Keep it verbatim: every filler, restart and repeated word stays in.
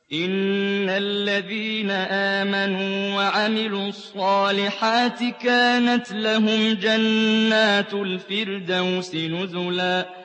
إِنَّ الَّذِينَ آمَنُوا وَعَمِلُوا الصَّالِحَاتِ كَانَتْ لَهُمْ جَنَّاتُ الْفِرْدَوْسِ نُزُلًا